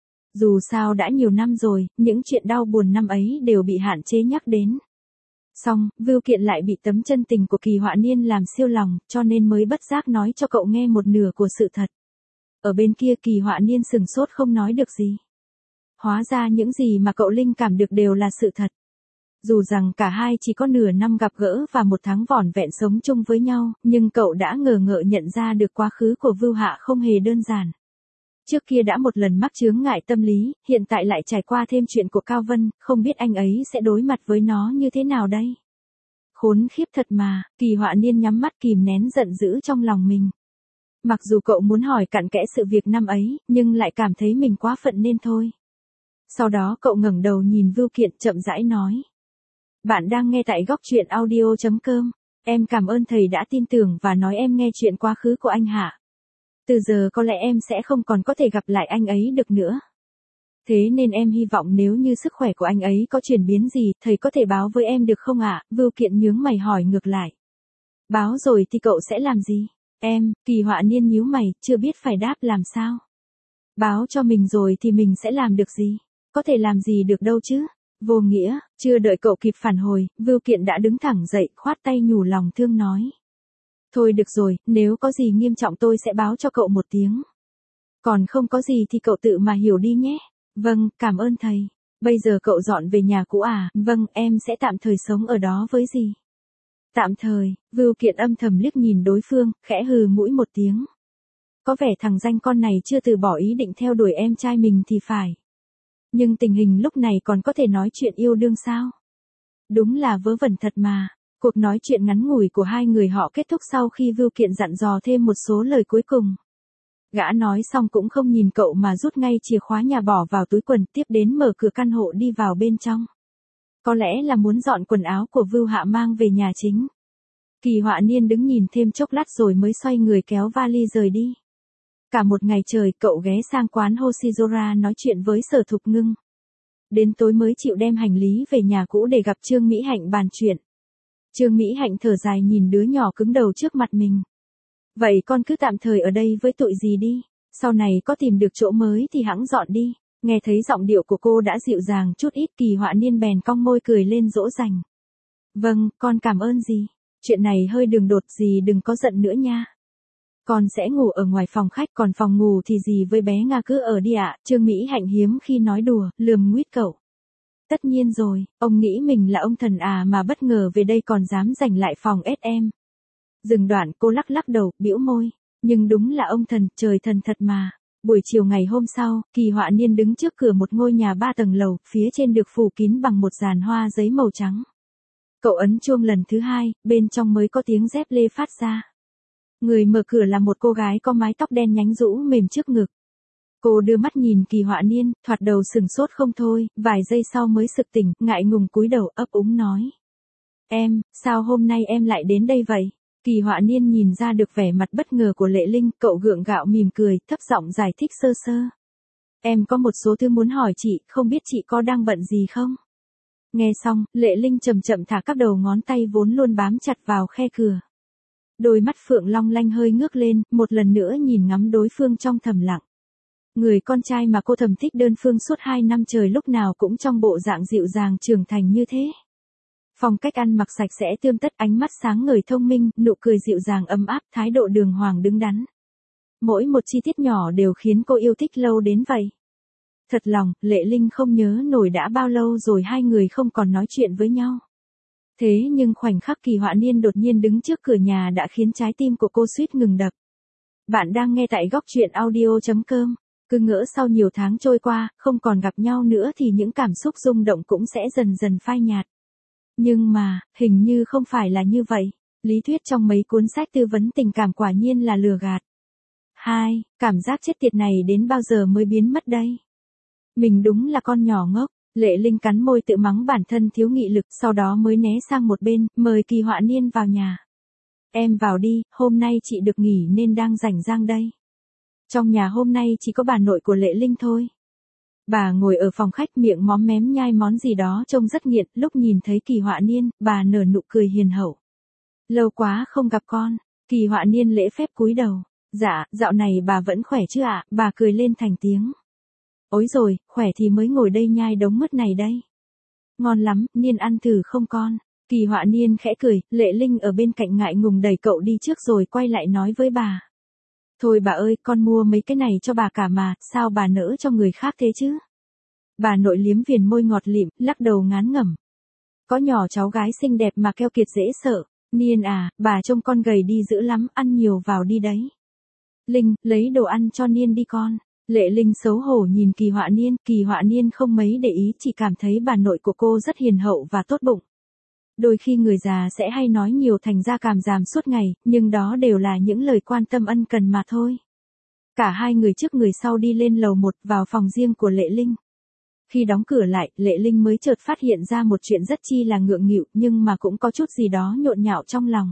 Dù sao đã nhiều năm rồi, những chuyện đau buồn năm ấy đều bị hạn chế nhắc đến. Xong, Vưu Kiện lại bị tấm chân tình của Kỳ Họa Niên làm siêu lòng, cho nên mới bất giác nói cho cậu nghe một nửa của sự thật. Ở bên kia Kỳ Họa Niên sừng sốt không nói được gì. Hóa ra những gì mà cậu linh cảm được đều là sự thật. Dù rằng cả hai chỉ có nửa năm gặp gỡ và 1 tháng vỏn vẹn sống chung với nhau, nhưng cậu đã ngờ ngợ nhận ra được quá khứ của Vưu Hạ không hề đơn giản. Trước kia đã một lần mắc chướng ngại tâm lý, hiện tại lại trải qua thêm chuyện của Cao Vân, không biết anh ấy sẽ đối mặt với nó như thế nào đây. Khốn khiếp thật mà, Kỳ Họa Niên nhắm mắt kìm nén giận dữ trong lòng mình. Mặc dù cậu muốn hỏi cặn kẽ sự việc năm ấy, nhưng lại cảm thấy mình quá phận nên thôi. Sau đó cậu ngẩng đầu nhìn Vưu Kiện chậm rãi nói. Bạn đang nghe tại góc truyện audio.com. Em cảm ơn thầy đã tin tưởng và nói em nghe chuyện quá khứ của anh Hạ. Từ giờ có lẽ em sẽ không còn có thể gặp lại anh ấy được nữa. Thế nên em hy vọng nếu như sức khỏe của anh ấy có chuyển biến gì, thầy có thể báo với em được không ạ? Vưu Kiện nhướng mày hỏi ngược lại. Báo rồi thì cậu sẽ làm gì? Em, Kỳ Họa Niên nhíu mày, chưa biết phải đáp làm sao. Báo cho mình rồi thì mình sẽ làm được gì? Có thể làm gì được đâu chứ? Vô nghĩa, chưa đợi cậu kịp phản hồi, Vưu Kiện đã đứng thẳng dậy, khoát tay nhủ lòng thương nói. Thôi được rồi, nếu có gì nghiêm trọng tôi sẽ báo cho cậu một tiếng. Còn không có gì thì cậu tự mà hiểu đi nhé. Vâng, cảm ơn thầy. Bây giờ cậu dọn về nhà cũ à? Vâng, em sẽ tạm thời sống ở đó với dì. Tạm thời, Vưu Kiện âm thầm liếc nhìn đối phương, khẽ hừ mũi một tiếng. Có vẻ thằng danh con này chưa từ bỏ ý định theo đuổi em trai mình thì phải. Nhưng tình hình lúc này còn có thể nói chuyện yêu đương sao? Đúng là vớ vẩn thật mà. Cuộc nói chuyện ngắn ngủi của hai người họ kết thúc sau khi Vưu Kiện dặn dò thêm một số lời cuối cùng. Gã nói xong cũng không nhìn cậu mà rút ngay chìa khóa nhà bỏ vào túi quần, tiếp đến mở cửa căn hộ đi vào bên trong. Có lẽ là muốn dọn quần áo của Vưu Hạ mang về nhà chính. Kỳ Họa Niên đứng nhìn thêm chốc lát rồi mới xoay người kéo vali rời đi. Cả một ngày trời cậu ghé sang quán Hoshizora nói chuyện với Sở Thục Ngưng. Đến tối mới chịu đem hành lý về nhà cũ để gặp Trương Mỹ Hạnh bàn chuyện. Trương Mỹ Hạnh thở dài nhìn đứa nhỏ cứng đầu trước mặt mình. Vậy con cứ tạm thời ở đây với tụi dì đi, sau này có tìm được chỗ mới thì hẵng dọn đi. Nghe thấy giọng điệu của cô đã dịu dàng chút ít, Kỳ Họa Niên bèn cong môi cười lên dỗ dành. Vâng, con cảm ơn dì. Chuyện này hơi đường đột, dì đừng có giận nữa nha. Con sẽ ngủ ở ngoài phòng khách, còn phòng ngủ thì dì với bé Nga cứ ở đi ạ. Trương Mỹ Hạnh hiếm khi nói đùa, lườm nguýt cậu. Tất nhiên rồi, ông nghĩ mình là ông thần à mà bất ngờ về đây còn dám giành lại phòng SM. Dừng đoạn cô lắc lắc đầu, bĩu môi. Nhưng đúng là ông thần, trời thần thật mà. Buổi chiều ngày hôm sau, Kỳ Họa Niên đứng trước cửa một ngôi nhà 3 tầng lầu, phía trên được phủ kín bằng một dàn hoa giấy màu trắng. Cậu ấn chuông lần thứ 2, bên trong mới có tiếng dép lê phát ra. Người mở cửa là một cô gái có mái tóc đen nhánh rũ mềm trước ngực. Cô đưa mắt nhìn Kỳ Họa Niên, thoạt đầu sừng sốt không thôi, vài giây sau mới sực tỉnh, ngại ngùng cúi đầu ấp úng nói. Em, sao hôm nay em lại đến đây vậy? Kỳ Họa Niên nhìn ra được vẻ mặt bất ngờ của Lệ Linh, cậu gượng gạo mỉm cười, thấp giọng giải thích sơ sơ. Em có một số thứ muốn hỏi chị, không biết chị có đang bận gì không? Nghe xong, Lệ Linh chậm chậm thả các đầu ngón tay vốn luôn bám chặt vào khe cửa. Đôi mắt phượng long lanh hơi ngước lên, một lần nữa nhìn ngắm đối phương trong thầm lặng. Người con trai mà cô thầm thích đơn phương suốt 2 năm trời lúc nào cũng trong bộ dạng dịu dàng trưởng thành như thế. Phong cách ăn mặc sạch sẽ tươm tất, ánh mắt sáng ngời thông minh, nụ cười dịu dàng ấm áp, thái độ đường hoàng đứng đắn. Mỗi một chi tiết nhỏ đều khiến cô yêu thích lâu đến vậy. Thật lòng, Lệ Linh không nhớ nổi đã bao lâu rồi hai người không còn nói chuyện với nhau. Thế nhưng khoảnh khắc Kỳ Họa Niên đột nhiên đứng trước cửa nhà đã khiến trái tim của cô suýt ngừng đập. Bạn đang nghe tại góc truyện audio.com. Cứ ngỡ sau nhiều tháng trôi qua, không còn gặp nhau nữa thì những cảm xúc rung động cũng sẽ dần dần phai nhạt. Nhưng mà, hình như không phải là như vậy. Lý thuyết trong mấy cuốn sách tư vấn tình cảm quả nhiên là lừa gạt. 2. Cảm giác chết tiệt này đến bao giờ mới biến mất đây? Mình đúng là con nhỏ ngốc. Lệ Linh cắn môi tự mắng bản thân thiếu nghị lực, sau đó mới né sang một bên, mời Kỳ Họa Niên vào nhà. Em vào đi, hôm nay chị được nghỉ nên đang rảnh rang đây. Trong nhà hôm nay chỉ có bà nội của Lệ Linh thôi. Bà ngồi ở phòng khách miệng móm mém nhai món gì đó trông rất nghiện, lúc nhìn thấy Kỳ Họa Niên, bà nở nụ cười hiền hậu. Lâu quá không gặp con. Kỳ Họa Niên lễ phép cúi đầu. Dạ, dạo này bà vẫn khỏe chứ ạ? Bà cười lên thành tiếng. Ối rồi, khỏe thì mới ngồi đây nhai đống mứt này đây. Ngon lắm, Niên ăn thử không con? Kỳ Họa Niên khẽ cười, Lệ Linh ở bên cạnh ngại ngùng đẩy cậu đi trước rồi quay lại nói với bà. Thôi bà ơi, con mua mấy cái này cho bà cả mà, sao bà nỡ cho người khác thế chứ? Bà nội liếm viền môi ngọt lịm, lắc đầu ngán ngẩm. Có nhỏ cháu gái xinh đẹp mà keo kiệt dễ sợ. Niên à, bà trông con gầy đi dữ lắm, ăn nhiều vào đi đấy. Linh, lấy đồ ăn cho Niên đi con. Lệ Linh xấu hổ nhìn Kỳ Họa Niên không mấy để ý, chỉ cảm thấy bà nội của cô rất hiền hậu và tốt bụng. Đôi khi người già sẽ hay nói nhiều thành ra cảm giảm suốt ngày, nhưng đó đều là những lời quan tâm ân cần mà thôi. Cả hai người trước người sau đi lên lầu 1 vào phòng riêng của Lệ Linh. Khi đóng cửa lại, Lệ Linh mới chợt phát hiện ra một chuyện rất chi là ngượng nghịu nhưng mà cũng có chút gì đó nhộn nhạo trong lòng.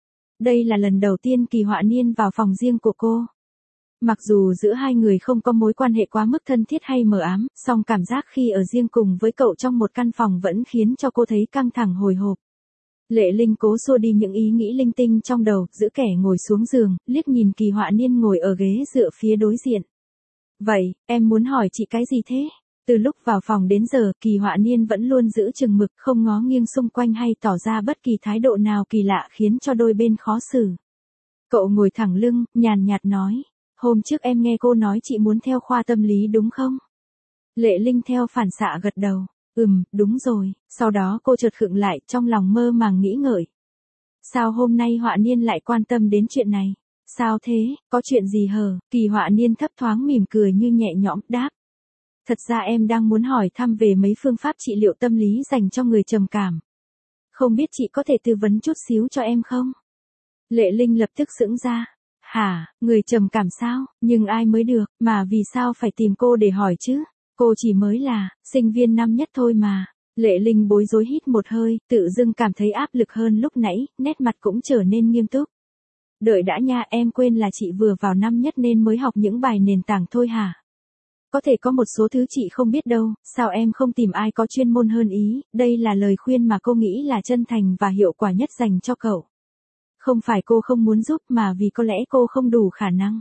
Đây là lần đầu tiên Kỳ Họa Niên vào phòng riêng của cô. Mặc dù giữa hai người không có mối quan hệ quá mức thân thiết hay mờ ám, song cảm giác khi ở riêng cùng với cậu trong một căn phòng vẫn khiến cho cô thấy căng thẳng hồi hộp. Lệ Linh cố xua đi những ý nghĩ linh tinh trong đầu, giữ kẻ ngồi xuống giường, liếc nhìn Kỳ Họa Niên ngồi ở ghế dựa phía đối diện. Vậy, em muốn hỏi chị cái gì thế? Từ lúc vào phòng đến giờ, Kỳ Họa Niên vẫn luôn giữ chừng mực, không ngó nghiêng xung quanh hay tỏ ra bất kỳ thái độ nào kỳ lạ khiến cho đôi bên khó xử. Cậu ngồi thẳng lưng, nhàn nhạt nói. Hôm trước em nghe cô nói chị muốn theo khoa tâm lý đúng không? Lệ Linh theo phản xạ gật đầu. Đúng rồi. Sau đó cô chợt khựng lại, trong lòng mơ màng nghĩ ngợi. Sao hôm nay Họa Niên lại quan tâm đến chuyện này? Sao thế, có chuyện gì hờ? Kỳ Họa Niên thấp thoáng mỉm cười như nhẹ nhõm, đáp. Thật ra em đang muốn hỏi thăm về mấy phương pháp trị liệu tâm lý dành cho người trầm cảm. Không biết chị có thể tư vấn chút xíu cho em không? Lệ Linh lập tức sững ra. Hả, người trầm cảm sao, nhưng ai mới được, mà vì sao phải tìm cô để hỏi chứ? Cô chỉ mới là, sinh viên năm nhất thôi mà. Lệ Linh bối rối hít một hơi, tự dưng cảm thấy áp lực hơn lúc nãy, nét mặt cũng trở nên nghiêm túc. Đợi đã nha, em quên là chị vừa vào năm nhất nên mới học những bài nền tảng thôi hả? Có thể có một số thứ chị không biết đâu, sao em không tìm ai có chuyên môn hơn ý, đây là lời khuyên mà cô nghĩ là chân thành và hiệu quả nhất dành cho cậu. Không phải cô không muốn giúp mà vì có lẽ cô không đủ khả năng.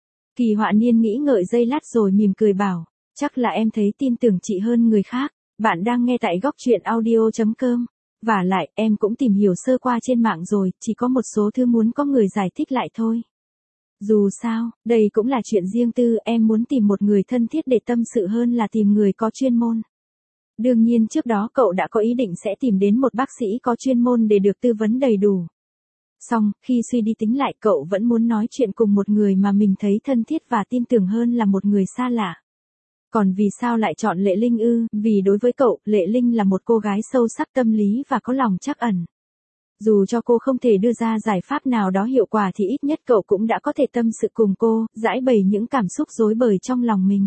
Kỳ Họa Niên nghĩ ngợi giây lát rồi mỉm cười bảo, chắc là em thấy tin tưởng chị hơn người khác. Bạn đang nghe tại góc truyện audio.com. Vả lại, em cũng tìm hiểu sơ qua trên mạng rồi, chỉ có một số thứ muốn có người giải thích lại thôi. Dù sao, đây cũng là chuyện riêng tư, em muốn tìm một người thân thiết để tâm sự hơn là tìm người có chuyên môn. Đương nhiên trước đó cậu đã có ý định sẽ tìm đến một bác sĩ có chuyên môn để được tư vấn đầy đủ. Song, khi suy đi tính lại cậu vẫn muốn nói chuyện cùng một người mà mình thấy thân thiết và tin tưởng hơn là một người xa lạ. Còn vì sao lại chọn Lệ Linh ư? Vì đối với cậu, Lệ Linh là một cô gái sâu sắc tâm lý và có lòng trắc ẩn. Dù cho cô không thể đưa ra giải pháp nào đó hiệu quả thì ít nhất cậu cũng đã có thể tâm sự cùng cô, giải bày những cảm xúc rối bời trong lòng mình.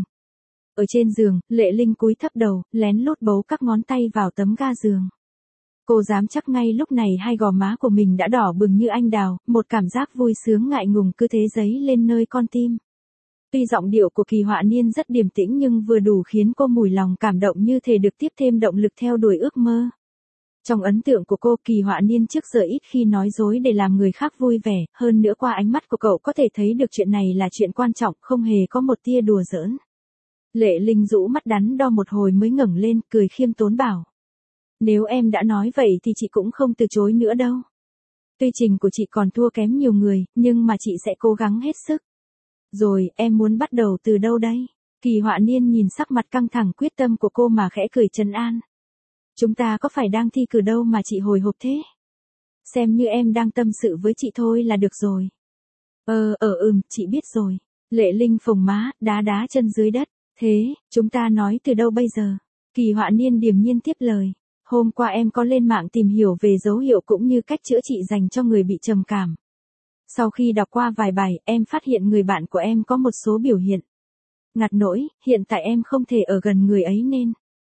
Ở trên giường, Lệ Linh cúi thấp đầu, lén lút bấu các ngón tay vào tấm ga giường. Cô dám chắc ngay lúc này hai gò má của mình đã đỏ bừng như anh đào, một cảm giác vui sướng ngại ngùng cứ thế dấy lên nơi con tim. Tuy giọng điệu của Kỳ Họa Niên rất điềm tĩnh nhưng vừa đủ khiến cô mùi lòng cảm động như thể được tiếp thêm động lực theo đuổi ước mơ. Trong ấn tượng của cô, Kỳ Họa Niên trước giờ ít khi nói dối để làm người khác vui vẻ, hơn nữa qua ánh mắt của cậu có thể thấy được chuyện này là chuyện quan trọng, không hề có một tia đùa giỡn. Lệ Linh rũ mắt đắn đo một hồi mới ngẩng lên, cười khiêm tốn bảo. Nếu em đã nói vậy thì chị cũng không từ chối nữa đâu. Tuy trình của chị còn thua kém nhiều người, nhưng mà chị sẽ cố gắng hết sức. Rồi, em muốn bắt đầu từ đâu đây? Kỳ Họa Niên nhìn sắc mặt căng thẳng quyết tâm của cô mà khẽ cười trấn an. Chúng ta có phải đang thi cử đâu mà chị hồi hộp thế? Xem như em đang tâm sự với chị thôi là được rồi. Chị biết rồi. Lệ Linh phồng má, đá đá chân dưới đất. Thế, chúng ta nói từ đâu bây giờ? Kỳ Họa Niên điềm nhiên tiếp lời. Hôm qua em có lên mạng tìm hiểu về dấu hiệu cũng như cách chữa trị dành cho người bị trầm cảm. Sau khi đọc qua vài bài, em phát hiện người bạn của em có một số biểu hiện ngặt nỗi, hiện tại em không thể ở gần người ấy nên.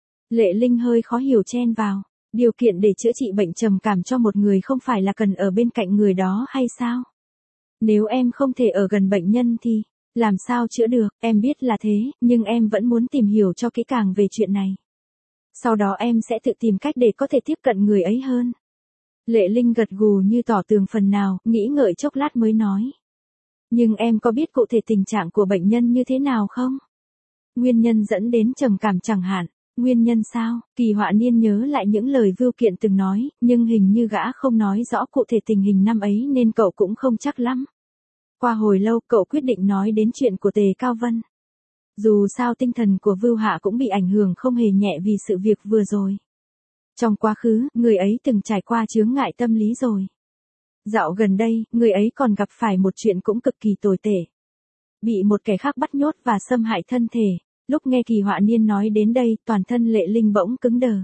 Lệ Linh hơi khó hiểu chen vào. Điều kiện để chữa trị bệnh trầm cảm cho một người không phải là cần ở bên cạnh người đó hay sao? Nếu em không thể ở gần bệnh nhân thì, làm sao chữa được, em biết là thế, nhưng em vẫn muốn tìm hiểu cho kỹ càng về chuyện này. Sau đó em sẽ tự tìm cách để có thể tiếp cận người ấy hơn. Lệ Linh gật gù như tỏ tường phần nào, nghĩ ngợi chốc lát mới nói. Nhưng em có biết cụ thể tình trạng của bệnh nhân như thế nào không? Nguyên nhân dẫn đến trầm cảm chẳng hạn. Nguyên nhân sao? Kỳ Họa Niên nhớ lại những lời Vưu Kiện từng nói, nhưng hình như gã không nói rõ cụ thể tình hình năm ấy nên cậu cũng không chắc lắm. Qua hồi lâu cậu quyết định nói đến chuyện của Tề Cao Vân. Dù sao tinh thần của Vưu Hạ cũng bị ảnh hưởng không hề nhẹ vì sự việc vừa rồi. Trong quá khứ, người ấy từng trải qua chướng ngại tâm lý rồi. Dạo gần đây, người ấy còn gặp phải một chuyện cũng cực kỳ tồi tệ. Bị một kẻ khác bắt nhốt và xâm hại thân thể. Lúc nghe Kỳ Họa Niên nói đến đây, toàn thân Lệ Linh bỗng cứng đờ.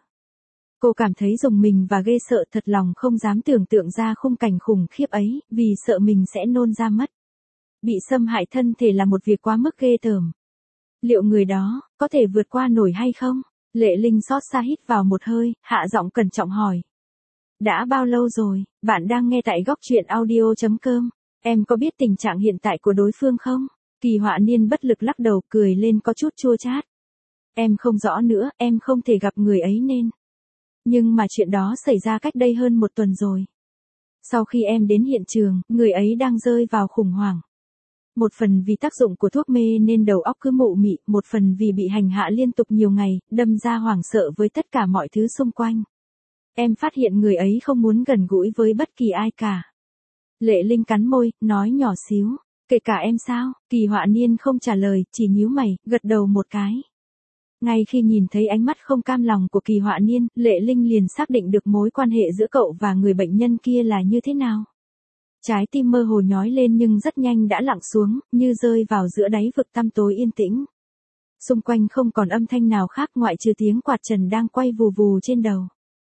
Cô cảm thấy rùng mình và ghê sợ, thật lòng không dám tưởng tượng ra khung cảnh khủng khiếp ấy, vì sợ mình sẽ nôn ra mất. Bị xâm hại thân thể là một việc quá mức ghê tởm. Liệu người đó có thể vượt qua nổi hay không? Lệ Linh xót xa hít vào một hơi, hạ giọng cẩn trọng hỏi. Đã bao lâu rồi, bạn đang nghe tại góc truyện audio.com, em có biết tình trạng hiện tại của đối phương không? Kỳ Họa Niên bất lực lắc đầu, cười lên có chút chua chát. Em không rõ nữa, em không thể gặp người ấy nên. Nhưng mà chuyện đó xảy ra cách đây hơn một tuần rồi. Sau khi em đến hiện trường, người ấy đang rơi vào khủng hoảng. Một phần vì tác dụng của thuốc mê nên đầu óc cứ mụ mị, một phần vì bị hành hạ liên tục nhiều ngày, đâm ra hoảng sợ với tất cả mọi thứ xung quanh. Em phát hiện người ấy không muốn gần gũi với bất kỳ ai cả. Lệ Linh cắn môi, nói nhỏ xíu. Kể cả em sao? Kỳ Họa Niên không trả lời, chỉ nhíu mày, gật đầu một cái. Ngay khi nhìn thấy ánh mắt không cam lòng của Kỳ Họa Niên, Lệ Linh liền xác định được mối quan hệ giữa cậu và người bệnh nhân kia là như thế nào. Trái tim mơ hồ nhói lên nhưng rất nhanh đã lặng xuống, như rơi vào giữa đáy vực tăm tối yên tĩnh. Xung quanh không còn âm thanh nào khác ngoại trừ tiếng quạt trần đang quay vù vù trên đầu.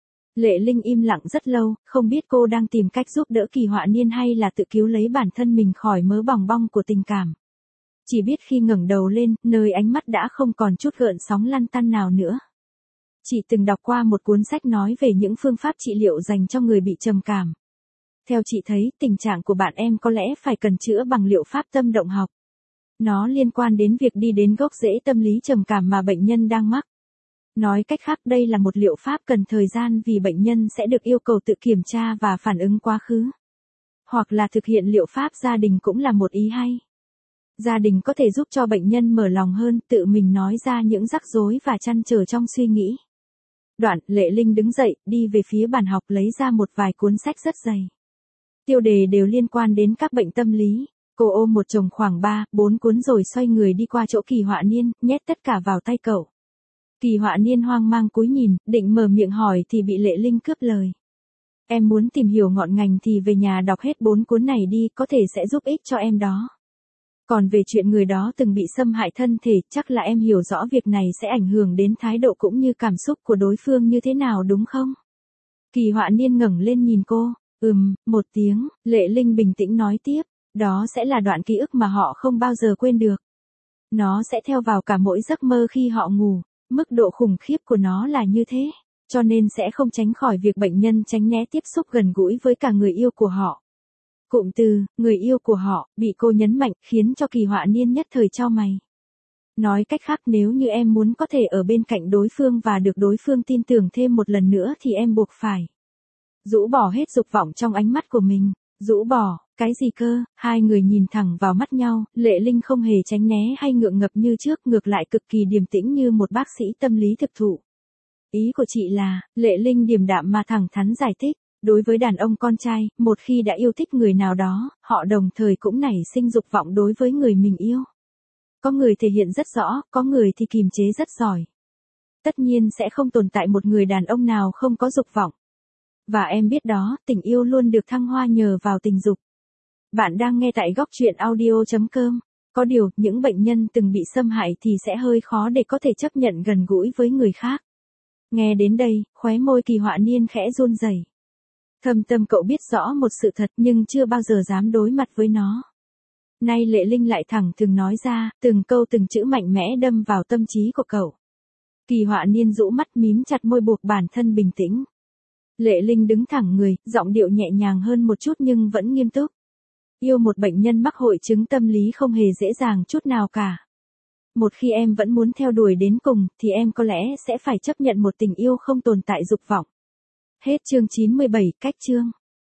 Lệ Linh im lặng rất lâu, không biết cô đang tìm cách giúp đỡ Kỳ Họa Niên hay là tự cứu lấy bản thân mình khỏi mớ bòng bong của tình cảm. Chỉ biết khi ngẩng đầu lên, nơi ánh mắt đã không còn chút gợn sóng lăn tăn nào nữa. Chị từng đọc qua một cuốn sách nói về những phương pháp trị liệu dành cho người bị trầm cảm. Theo chị thấy, tình trạng của bạn em có lẽ phải cần chữa bằng liệu pháp tâm động học. Nó liên quan đến việc đi đến gốc rễ tâm lý trầm cảm mà bệnh nhân đang mắc. Nói cách khác, đây là một liệu pháp cần thời gian vì bệnh nhân sẽ được yêu cầu tự kiểm tra và phản ứng quá khứ. Hoặc là thực hiện liệu pháp gia đình cũng là một ý hay. Gia đình có thể giúp cho bệnh nhân mở lòng hơn, tự mình nói ra những rắc rối và trăn trở trong suy nghĩ. Đoạn, Lệ Linh đứng dậy, đi về phía bàn học lấy ra một vài cuốn sách rất dày. Tiêu đề đều liên quan đến các bệnh tâm lý. Cô ôm một chồng khoảng 3-4 cuốn rồi xoay người đi qua chỗ Kỳ Họa Niên, nhét tất cả vào tay cậu. Kỳ Họa Niên hoang mang cúi nhìn, định mở miệng hỏi thì bị Lệ Linh cướp lời. Em muốn tìm hiểu ngọn ngành thì về nhà đọc hết 4 cuốn này đi, có thể sẽ giúp ích cho em đó. Còn về chuyện người đó từng bị xâm hại thân thể, chắc là em hiểu rõ việc này sẽ ảnh hưởng đến thái độ cũng như cảm xúc của đối phương như thế nào đúng không? Kỳ Họa Niên ngẩng lên nhìn cô, một tiếng, Lệ Linh bình tĩnh nói tiếp, đó sẽ là đoạn ký ức mà họ không bao giờ quên được. Nó sẽ theo vào cả mỗi giấc mơ khi họ ngủ, mức độ khủng khiếp của nó là như thế, cho nên sẽ không tránh khỏi việc bệnh nhân tránh né tiếp xúc gần gũi với cả người yêu của họ. Cụm từ, người yêu của họ, bị cô nhấn mạnh, khiến cho Kỳ Họa Niên nhất thời chau mày. Nói cách khác nếu như em muốn có thể ở bên cạnh đối phương và được đối phương tin tưởng thêm một lần nữa thì em buộc phải rũ bỏ hết dục vọng trong ánh mắt của mình. Rũ bỏ, cái gì cơ? Hai người nhìn thẳng vào mắt nhau, Lệ Linh không hề tránh né hay ngượng ngập như trước, ngược lại cực kỳ điềm tĩnh như một bác sĩ tâm lý thực thụ. Ý của chị là, Lệ Linh điềm đạm mà thẳng thắn giải thích, đối với đàn ông con trai, một khi đã yêu thích người nào đó, họ đồng thời cũng nảy sinh dục vọng đối với người mình yêu. Có người thể hiện rất rõ, có người thì kiềm chế rất giỏi. Tất nhiên sẽ không tồn tại một người đàn ông nào không có dục vọng. Và em biết đó, tình yêu luôn được thăng hoa nhờ vào tình dục. Bạn đang nghe tại góc truyện audio.com. Có điều, những bệnh nhân từng bị xâm hại thì sẽ hơi khó để có thể chấp nhận gần gũi với người khác. Nghe đến đây, khóe môi Kỳ Họa Niên khẽ run rẩy. Thâm tâm cậu biết rõ một sự thật nhưng chưa bao giờ dám đối mặt với nó. Nay Lệ Linh lại thẳng thừng nói ra, từng câu từng chữ mạnh mẽ đâm vào tâm trí của cậu. Kỳ Họa Niên rũ mắt mím chặt môi buộc bản thân bình tĩnh. Lệ Linh đứng thẳng người, giọng điệu nhẹ nhàng hơn một chút nhưng vẫn nghiêm túc. Yêu một bệnh nhân mắc hội chứng tâm lý không hề dễ dàng chút nào cả. Một khi em vẫn muốn theo đuổi đến cùng, thì em có lẽ sẽ phải chấp nhận một tình yêu không tồn tại dục vọng. Hết chương 97, cách chương.